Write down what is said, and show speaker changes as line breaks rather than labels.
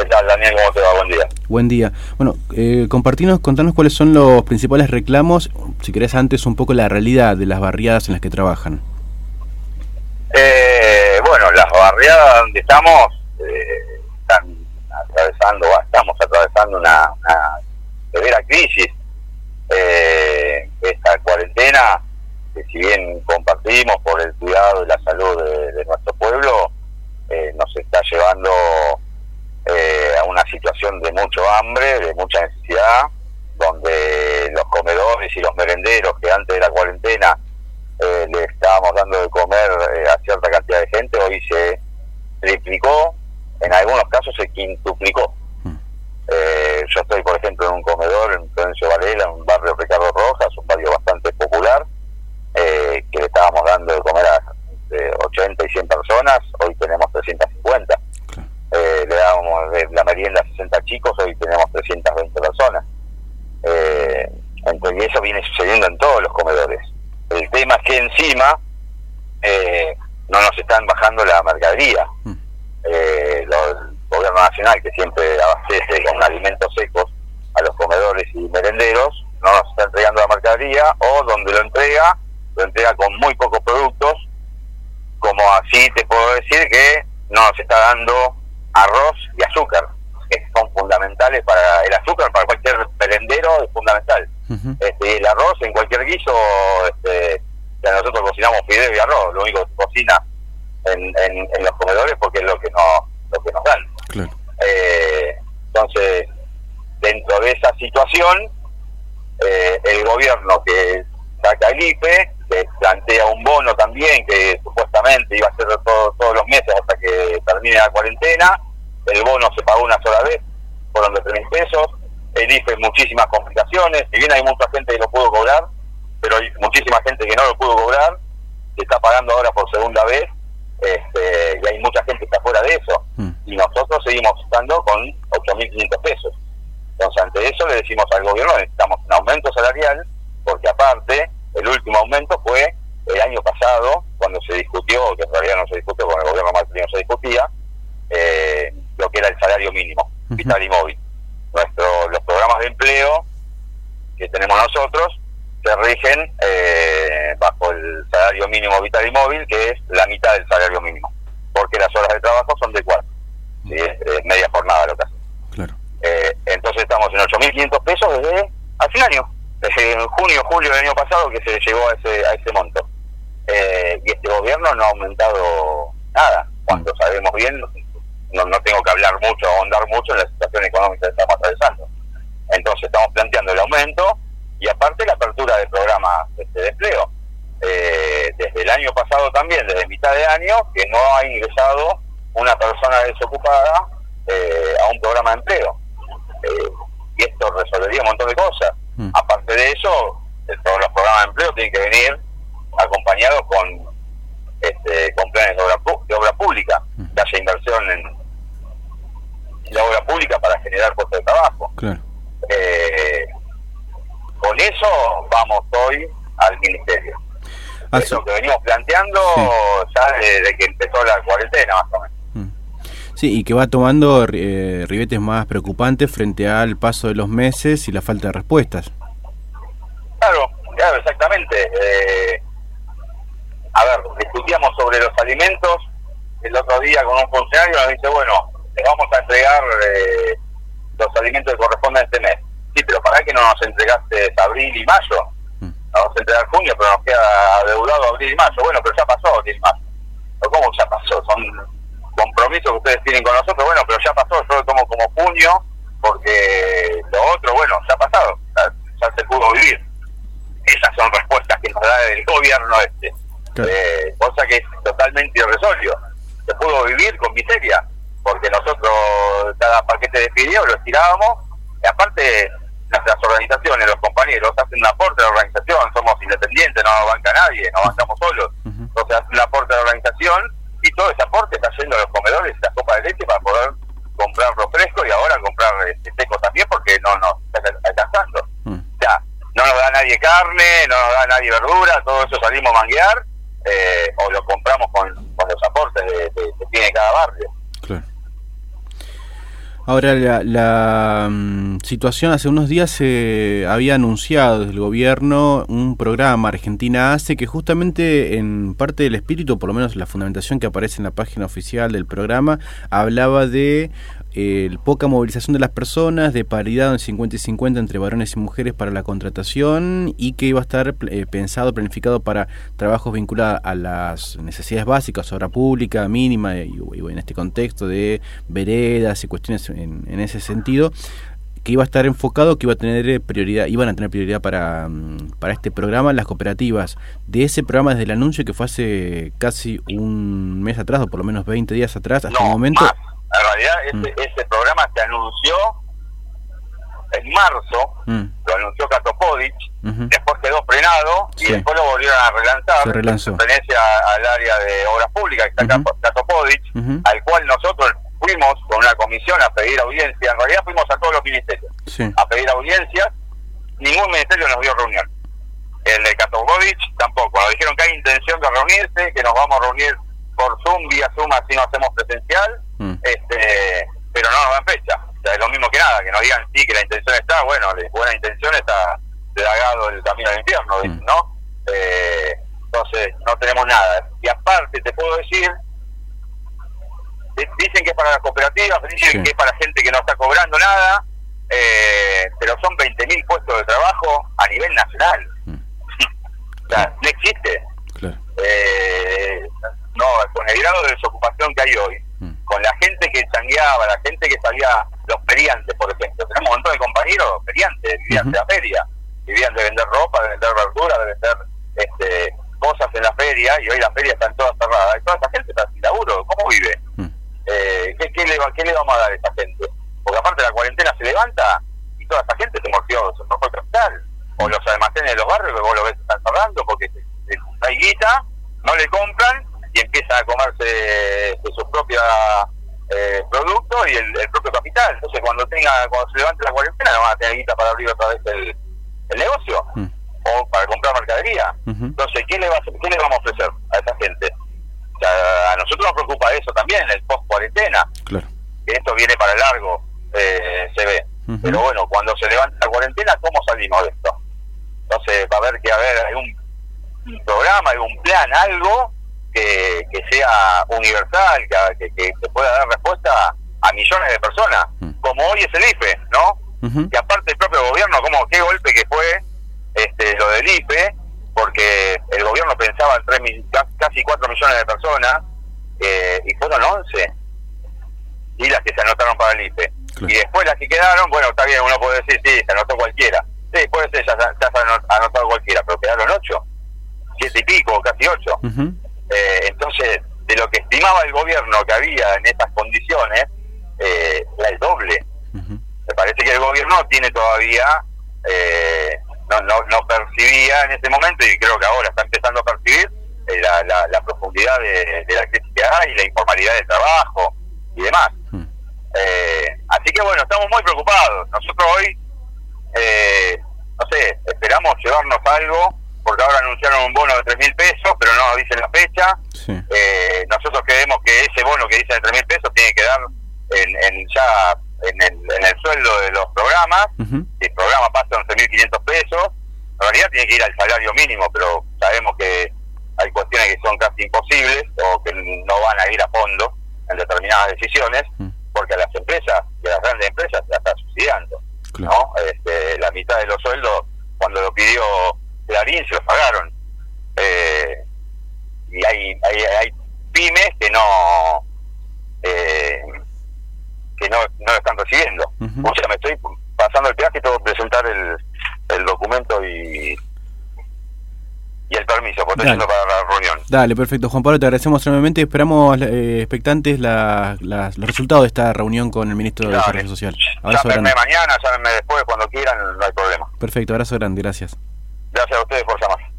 ¿Qué tal, Daniel? ¿Cómo te va? Buen día.
Buen día. Bueno, contanos cuáles son los principales reclamos, si querés antes un poco la realidad de las barriadas en las que trabajan.
Bueno, las barriadas donde estamos estamos atravesando una severa crisis. Esta cuarentena, que si bien compartimos por el cuidado y la salud de nuestro pueblo, nos está llevando a una situación de mucho hambre, de mucha necesidad, donde los comedores y los merenderos que antes de la cuarentena le estábamos dando de comer a cierta cantidad de gente, hoy se triplicó, en algunos casos se quintuplicó. Yo estoy, por ejemplo, en un comedor en Florencio Varela, en un barrio Ricardo Rojas, un barrio bastante popular, que le estábamos dando de comer a 80 y 100 personas, hoy tenemos 350. Le dábamos la merienda a 60 chicos, hoy tenemos 320 personas. Y eso viene sucediendo en todos los comedores. El tema es que encima no nos están bajando la mercadería. El gobierno nacional, que siempre abastece con alimentos secos a los comedores y merenderos, no nos está entregando la mercadería, o donde lo entrega con muy pocos productos, como así te puedo decir que no nos está dando arroz y azúcar, que son fundamentales para el azúcar, para cualquier merendero es fundamental. Y el arroz en cualquier guiso, nosotros cocinamos fideo y arroz, lo único que se cocina en los comedores, porque es lo que nos dan.
Claro.
Entonces, dentro de esa situación, el gobierno que saca el IFE, que plantea un bono también, que supuestamente iba a ser todos los meses hasta que termine la cuarentena. El bono se pagó una sola vez, fueron de 3.000 pesos. El IFE, muchísimas complicaciones, si bien hay mucha gente que lo pudo cobrar, pero hay muchísima gente que no lo pudo cobrar, que está pagando ahora por segunda vez, y hay mucha gente que está fuera de eso, y nosotros seguimos estando con 8.500 pesos. Entonces, ante eso le decimos al gobierno, necesitamos un aumento salarial, porque aparte, el último aumento fue el año pasado, cuando se discutió, que en realidad no se discutió, con el gobierno Macri no se discutía, lo que era el salario mínimo, vital y móvil. Los programas de empleo que tenemos nosotros se rigen bajo el salario mínimo vital y móvil, que es la mitad del salario mínimo, porque las horas de trabajo son de 4, ¿sí? Es media jornada lo que hace.
Claro.
Entonces estamos en 8.500 pesos desde hace un año, desde junio, julio del año pasado, que se llegó a ese monto. Y este gobierno no ha aumentado nada, cuando sabemos bien, no tengo que hablar mucho, ahondar mucho en la situación económica que estamos atravesando. Entonces estamos planteando el aumento y aparte la apertura de programas de empleo. Desde el año pasado también, desde mitad de año, que no ha ingresado una persona desocupada a un programa de empleo. Y esto resolvería un montón de cosas. Aparte de eso, todos los programas de empleo tienen que venir acompañados con planes de obra pública, que haya inversión en la obra pública para generar puestos de trabajo.
Claro.
Con eso vamos hoy al ministerio. Es lo que venimos planteando ya desde que empezó la cuarentena, más o menos.
Sí, y que va tomando ribetes más preocupantes frente al paso de los meses y la falta de respuestas.
Claro, exactamente. Discutíamos sobre los alimentos el otro día con un funcionario, nos dice, bueno, les vamos a entregar los alimentos que corresponden a este mes. Sí, pero ¿para qué no nos entregaste abril y mayo? Nos vamos a entregar junio, pero nos queda adeudado abril y mayo. Bueno, pero ya pasó abril y mayo. ¿Pero cómo ya pasó? Son compromisos que ustedes tienen con nosotros. Bueno, pero ya pasó, yo lo tomo como junio, porque lo otro, bueno, ya ha pasado, ya se pudo vivir. Esas son respuestas que nos da el gobierno cosa que es totalmente irrisorio. Se pudo vivir con miseria, porque nosotros cada paquete de fideo lo estirábamos, y aparte nuestras organizaciones, los compañeros hacen un aporte a la organización, somos independientes, no nos banca nadie, nos bancamos solos. Entonces hacen un aporte a la organización y todo ese aporte está yendo a los comedores, la copa de leche, para poder comprar refresco y ahora comprar seco también, porque no nos está alcanzando. O sea, no nos da nadie carne, no nos da nadie verdura, todo eso salimos a manguear, o lo compramos con los aportes que tiene cada barrio.
Claro. Ahora, la situación, hace unos días se había anunciado desde el gobierno un programa Argentina Hace, que justamente en parte del espíritu, por lo menos la fundamentación que aparece en la página oficial del programa, hablaba de poca movilización de las personas, de paridad en 50 y 50 entre varones y mujeres para la contratación, y que iba a estar planificado para trabajos vinculados a las necesidades básicas, obra pública mínima, y en este contexto de veredas y cuestiones en ese sentido, que iba a estar enfocado, que iban a tener prioridad para este programa las cooperativas. De ese programa, desde el anuncio que fue hace casi un mes atrás, o por lo menos 20 días atrás, hasta el momento...
Más. En realidad, ese programa se anunció en marzo, lo anunció Katopodic, después quedó frenado, y después lo volvieron a relanzar.
Se relanzó.
Pertenece al área de obras públicas, que está Katopodic, al cual nosotros fuimos con una comisión a pedir audiencia. En realidad fuimos a todos los ministerios a pedir audiencias. Ningún ministerio nos dio reunión. El de Katopodic tampoco. Nos dijeron que hay intención de reunirse, que nos vamos a reunir por Zoom, vía Zoom, así no hacemos presencial, pero no nos dan fecha. O sea, es lo mismo que nada, que nos digan sí, que la intención está, bueno, de buena intención está plagado el camino al infierno, ¿no? Entonces, no tenemos nada. Y aparte, te puedo decir, dicen que es para las cooperativas, dicen que es para gente que no está cobrando nada, pero son 20.000 puestos de trabajo a nivel nacional. O sea, no existe. Claro. No, con el grado de desocupación que hay hoy, con la gente que changueaba, la gente que salía, los feriantes, por ejemplo, tenemos un montón de compañeros feriantes, vivían de la feria, vivían de vender ropa, de vender verduras, de vender cosas en la feria, y hoy las ferias están todas cerradas, y toda esa gente está sin laburo. ¿Cómo vive? ¿Qué le vamos a dar a esa gente? Porque aparte la cuarentena se levanta y toda esa gente se mordió el capital, o los almacenes de los barrios, que vos lo ves, están cerrando porque no hay guita, no le compran y empiezan a comerse de sus propios productos y el propio capital. Entonces cuando se levante la cuarentena no van a tener guita para abrir otra vez el negocio o para comprar mercadería. Entonces, ¿qué le vamos a ofrecer a esa gente? O sea, a nosotros nos preocupa eso también, el post-cuarentena. Claro. Que esto viene para largo, se ve. Pero bueno, cuando se levanta la cuarentena, ¿cómo salimos de esto? Entonces va a haber hay un programa, hay un plan, algo que sea universal, que pueda dar respuesta a millones de personas, como hoy es el IFE, ¿no? Y aparte el propio gobierno, qué golpe que fue lo del IFE, porque el gobierno pensaba en casi 4 millones de personas, y fueron 11 y las que se anotaron para el IFE. Claro. Y después las que quedaron, bueno, está bien, uno puede decir, sí, se anotó cualquiera. Sí, puede ser, ya se ha anotado cualquiera, pero quedaron 8, 7 y pico, casi 8. Entonces, de lo que estimaba el gobierno que había en estas condiciones, era el doble. Me parece que el gobierno tiene todavía, no percibía en ese momento, y creo que ahora está empezando a percibir la profundidad de la crisis que hay, la informalidad del trabajo y demás. Así que bueno, estamos muy preocupados. Nosotros hoy, no sé, esperamos llevarnos algo, porque ahora anunciaron un bono de 3.000 pesos, pero no dicen la fecha. Nosotros creemos que ese bono que dice de 3.000 pesos tiene que dar en el sueldo de los programas. Si el programa pasa a 11.500 pesos, en realidad tiene que ir al salario mínimo, pero sabemos que hay cuestiones que son casi imposibles o que no van a ir a fondo en determinadas decisiones, porque a las empresas, y a las grandes empresas, la está subsidiando. Claro. ¿No? La mitad de los sueldos, cuando lo pidió Clarín, se los pagaron. Y hay pymes que no lo están recibiendo. O sea, me estoy pasando el peaje y tengo que presentar el documento y el permiso, porque estoy yendo para la reunión. Dale, perfecto. Juan Pablo, te agradecemos enormemente. Esperamos expectantes los resultados de esta reunión con el ministro de Desarrollo Social. Llámenme mañana, llámenme después, cuando quieran, no hay problema. Perfecto, abrazo grande, gracias. Gracias a ustedes por llamar.